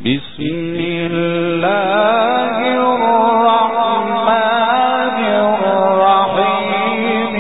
بسم الله الرحمن الرحيم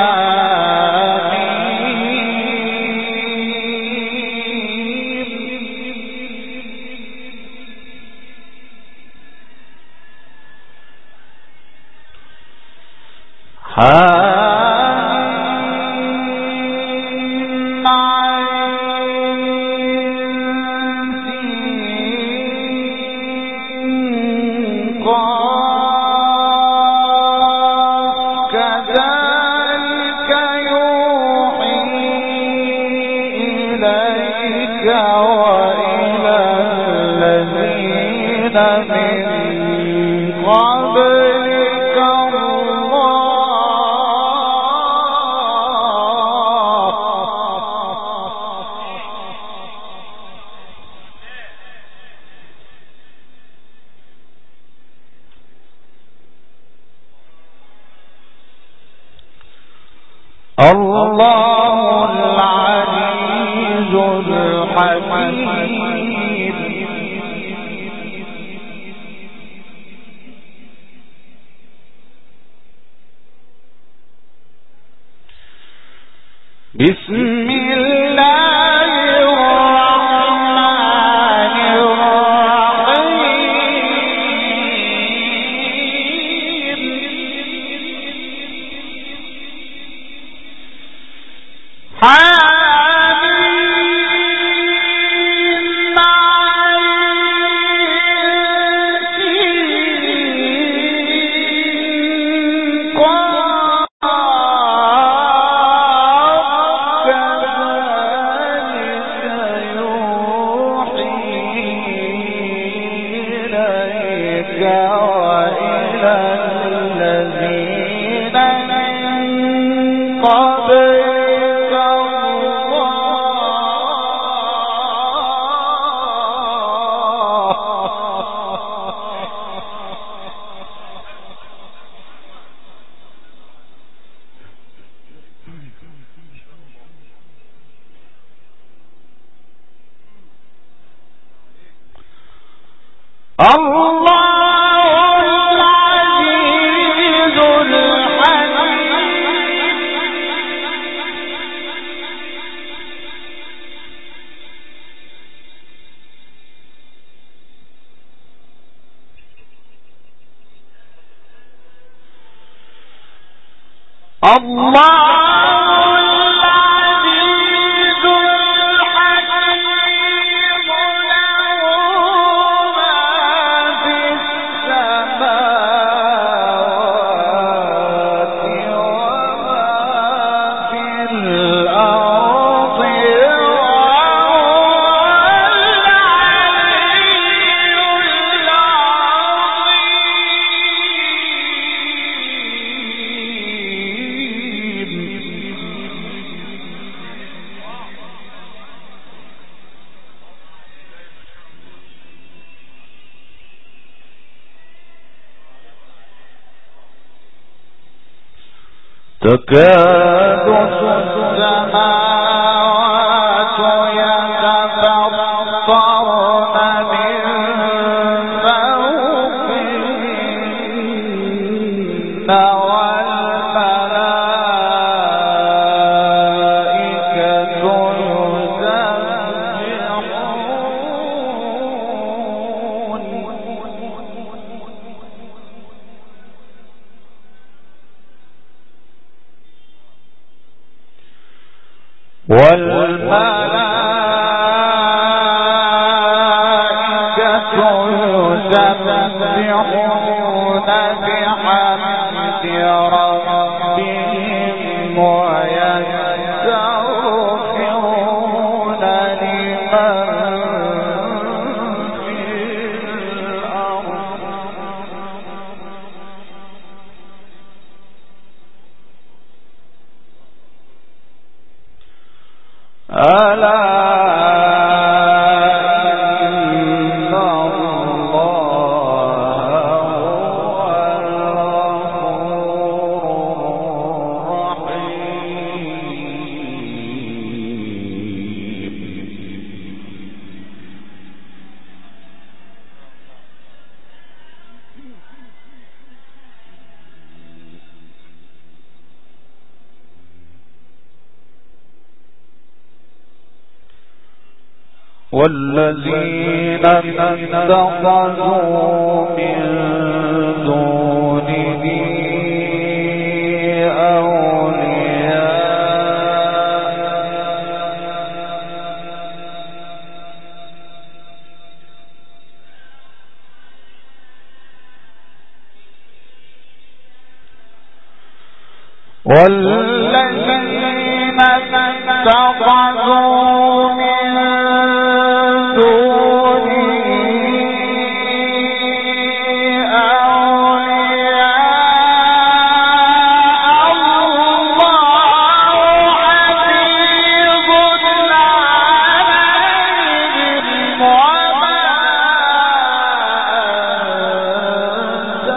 الله العزيز الحكيم. بسم الله الرحمن الرحيم. تكاد السماوات يتفطرن من فوقهن والملائكة يسبحون بحمد ربهم ويستغفرون لمن في الأرض ألا والذين اتخذوا من دونه والذين اتخذوا من دونه أولياء الله عزيز عليهم وما أنت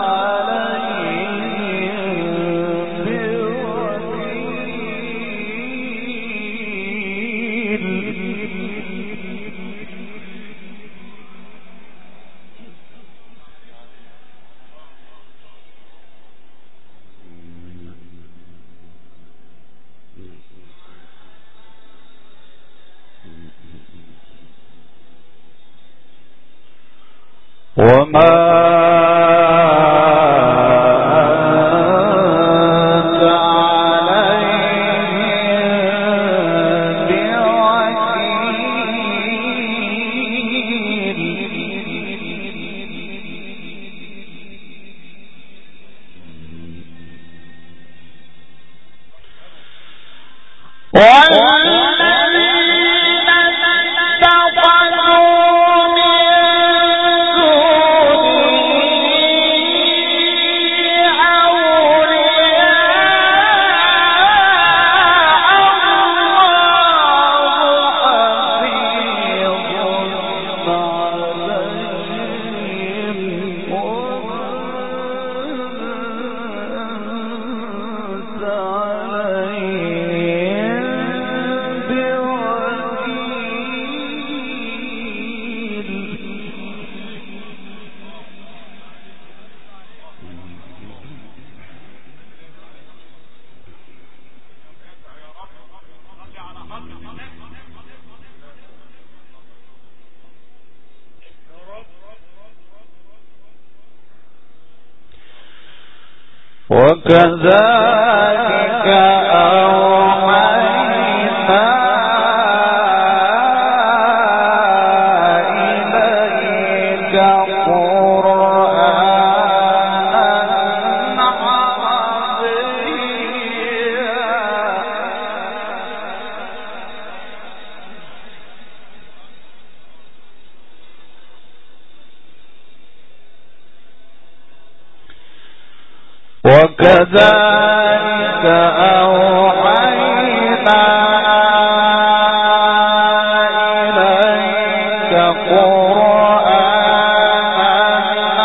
وما أنت عليهم بوكيل وكذلك أوحينا إليك قرآنا وكذلك أوحينا إليك قرآنا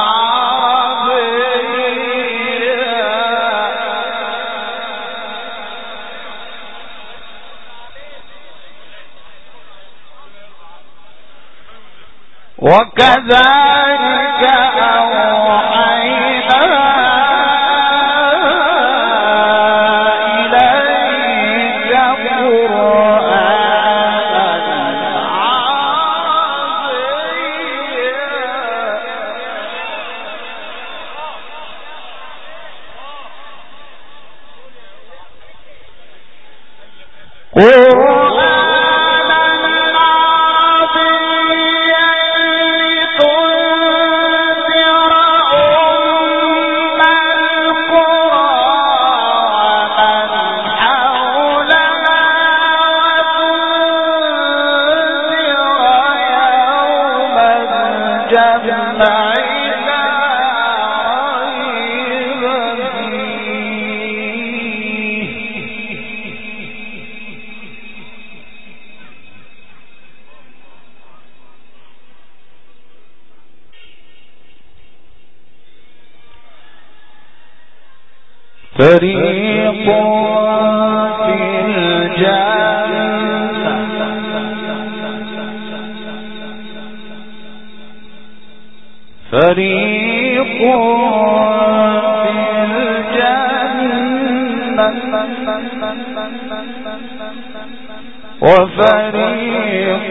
عربيا وكذلك فريق في الجنة فريق في الجنة وفريق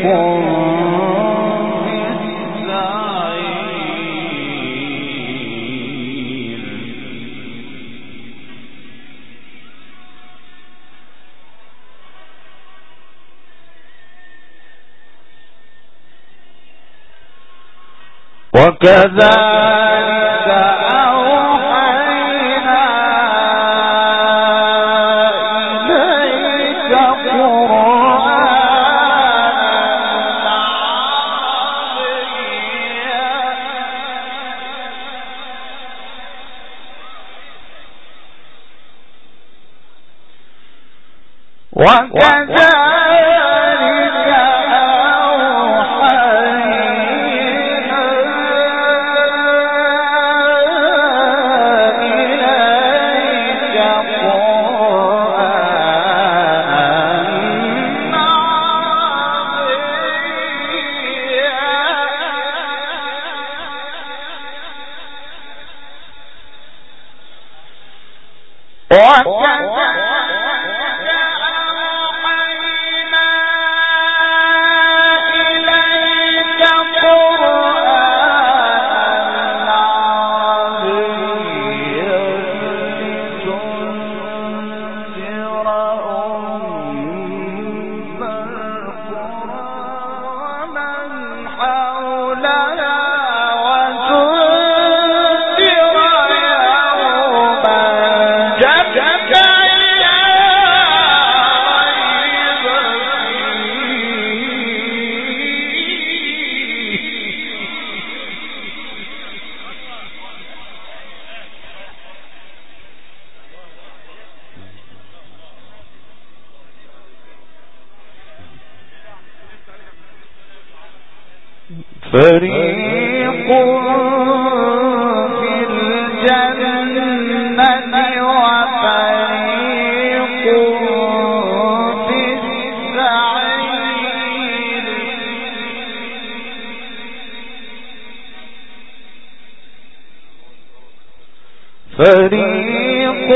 وكذلك أوحينا إليك قرآنا عربيا وكذلك فريق في الجنة وفريق في السعير فريق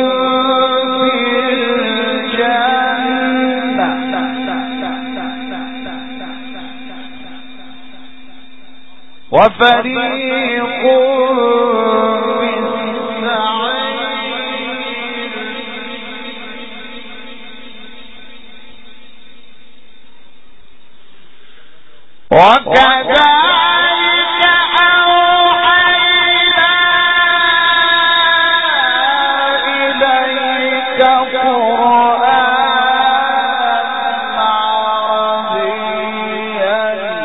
وفريق في السعير وكذلك أوحينا إليك قرآنا عربيا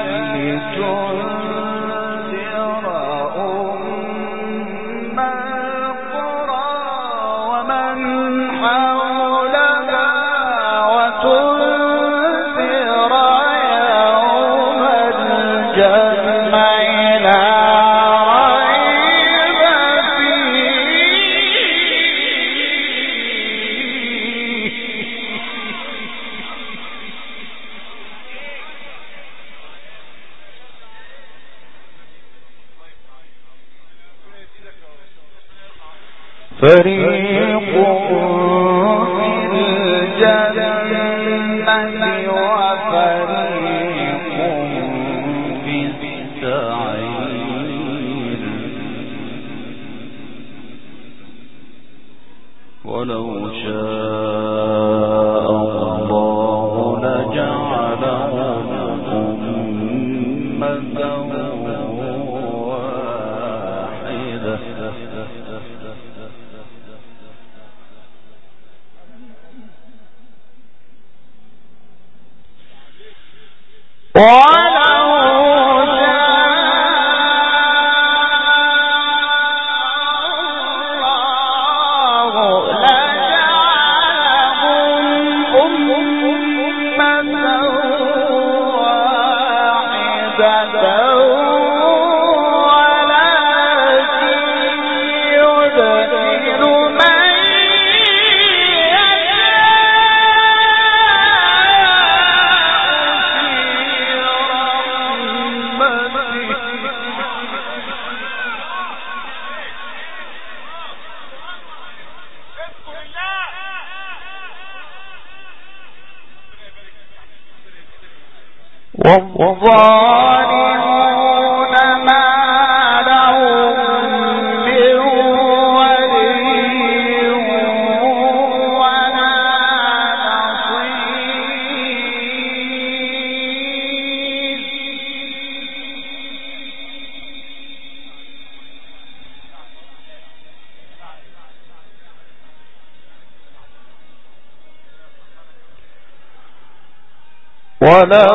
لتنذر أم القرى ومن حولها وتنذر يوم الجمع لا ريب فيه فريق في الجنة وفريق في السعير ولو شاء الله لجعلهم أمة واحدة والظالمون ما لهم من ولي ولا نصير ولو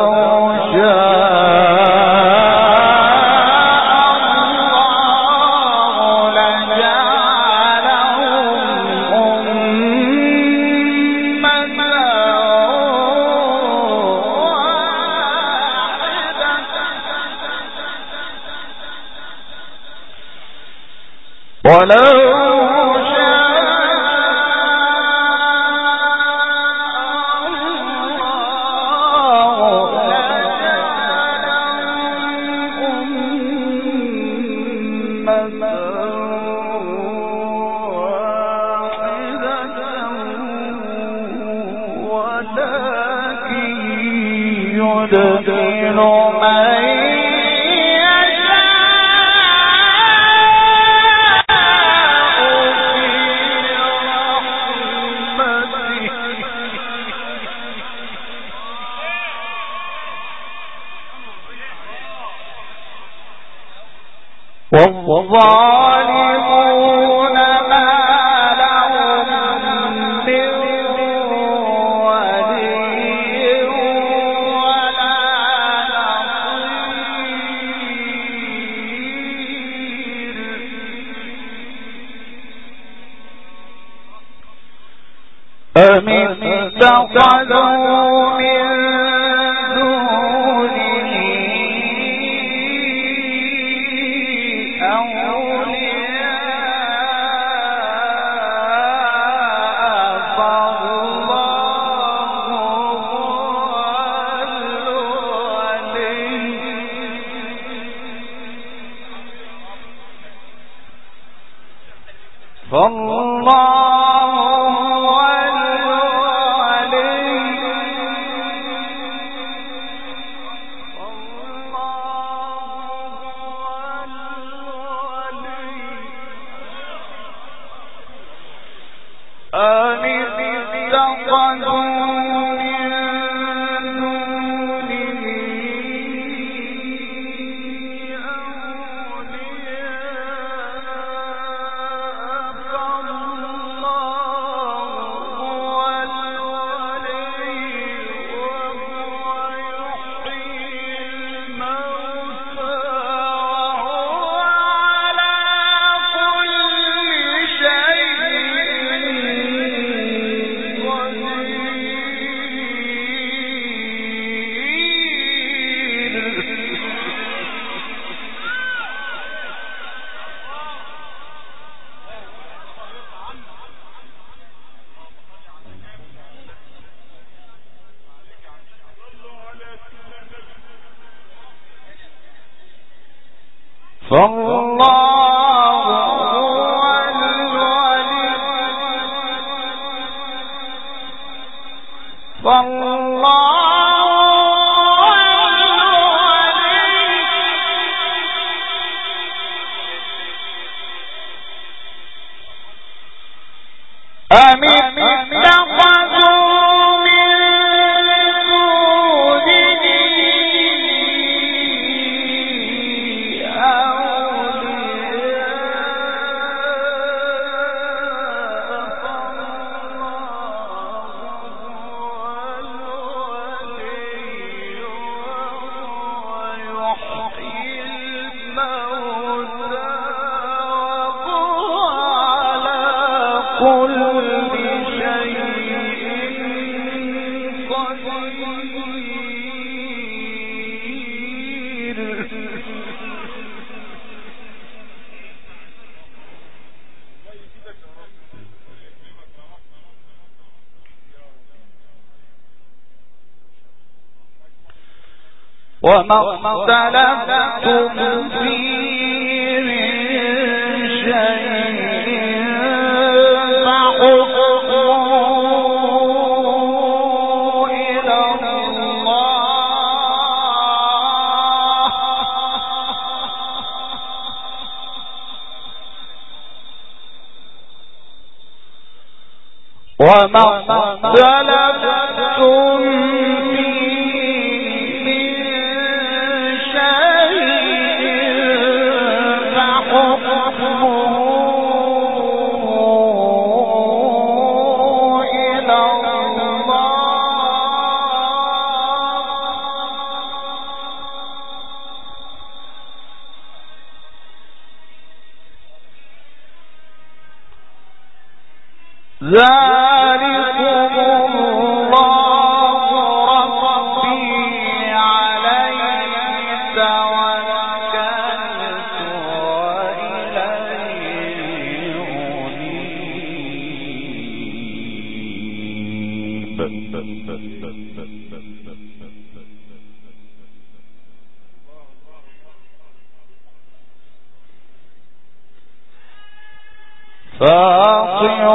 والظالمون ما لهم من ولي ولا نصير أم اتخذوا من وما اختلفتم فيه من شيء فحكمه إلى الله وما اختلفتم فيه من شيء فحكمه إلى الله ذلكم الله ربي عليه توكلت وإليه أنيب فاطر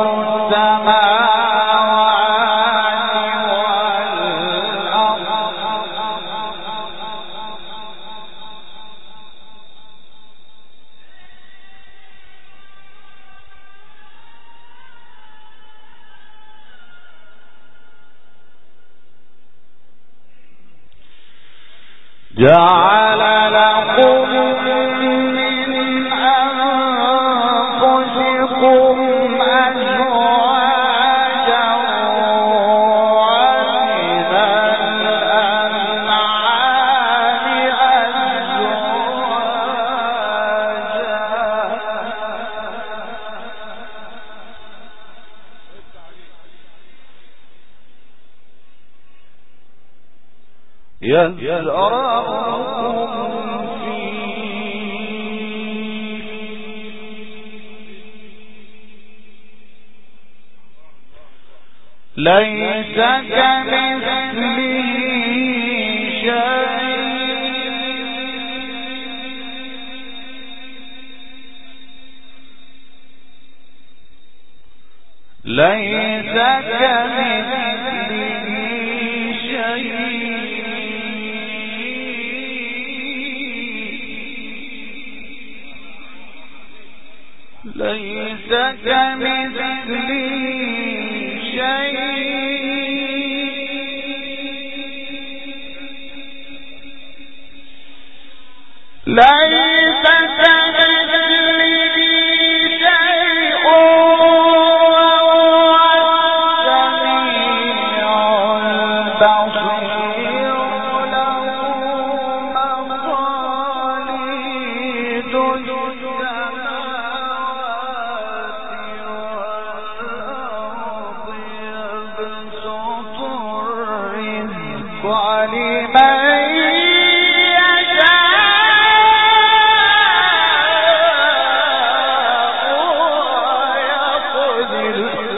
جعل لكم من أنفسكم أزواجا ومن الأنعام أزواجا يزرعكم ليس كمثله شيء ليس كمثله شيء ليس كمثله شيء ليس كمثله شيء وهو السميع البصير له مقاليد ولمن يشاء ويقدر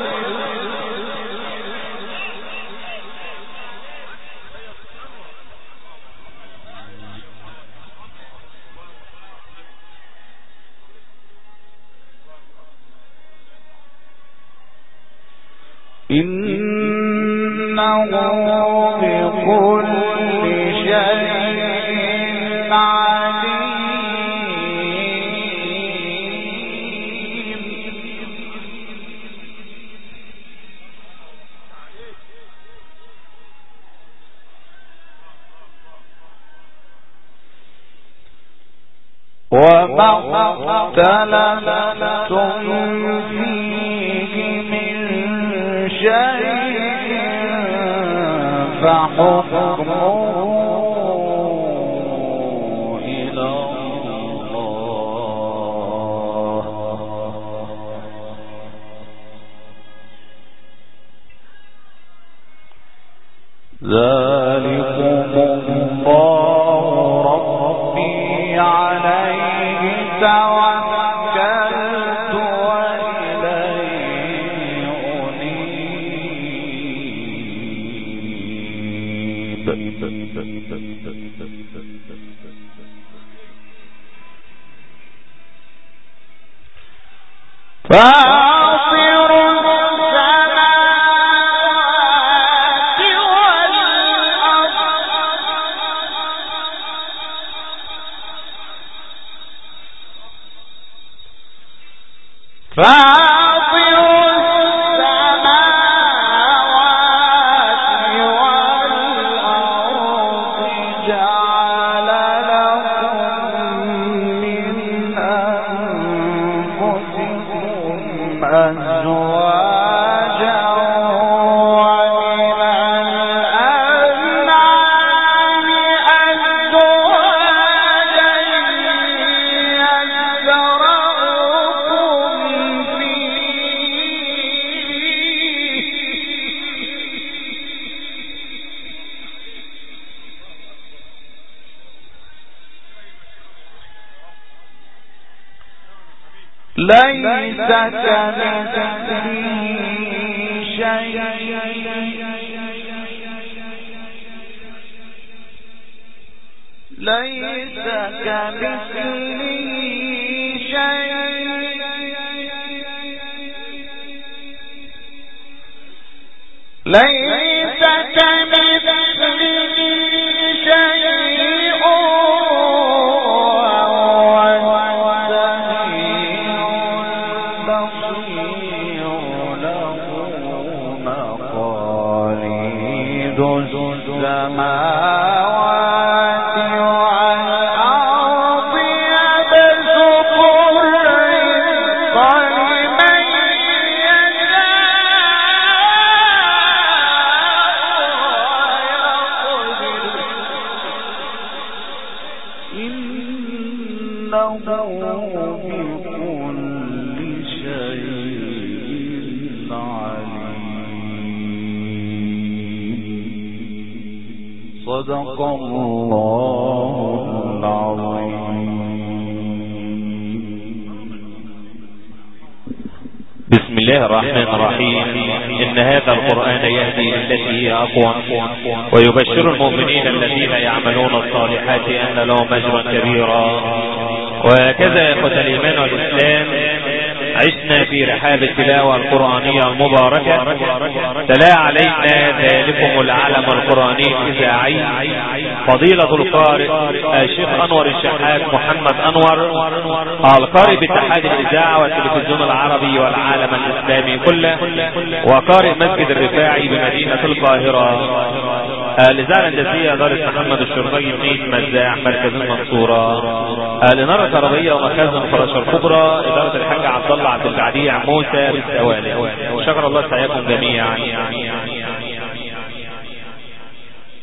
إنه بكل شيء عليم وما اختلفتم فيه من شيء فحكمه إلى الله ذلكم الله ربي عليه توكلت وإليه فاطر السماوات والأرض جعل لكم من أنفسكم أزواجا ومن الأنعام أزواجا يذرأكم ليس كمثله شيء ليس كمثله شيء ليس كمثله شيء السماوات والأرض يبسط الرزق لمن يشاء إنه بكل شيء عليم. صدق الله العظيم. بسم الله الرحمن الرحيم. إن هذا القرآن يهدي للتي هي أقوم ويبشر المؤمنين الذين يعملون الصالحات أن لهم أجرا كبيرا. وهكذا يا إخوة الإيمان والإسلام عشنا في رحاب التلاوة القرآنية المباركة. تلا علينا ذلكم العلم القرآني الإذاعي فضيلة القارئ الشيخ أنور الشحات محمد أنور، القارئ باتحاد الإذاعة والتلفزيون العربي والعالم الإسلامي كله، وقارئ مسجد الرفاعي بمدينة القاهرة، الإذاعة الهندسية إدارة محمد الشربجي بن مزاح مركز المنصورة، الإنارة الكهربائية ومخازن فراشة الكبرى إدارة الحاج عبد الله عبد البعديع موسى بالسوالف. شكر الله سعيكم جميعا.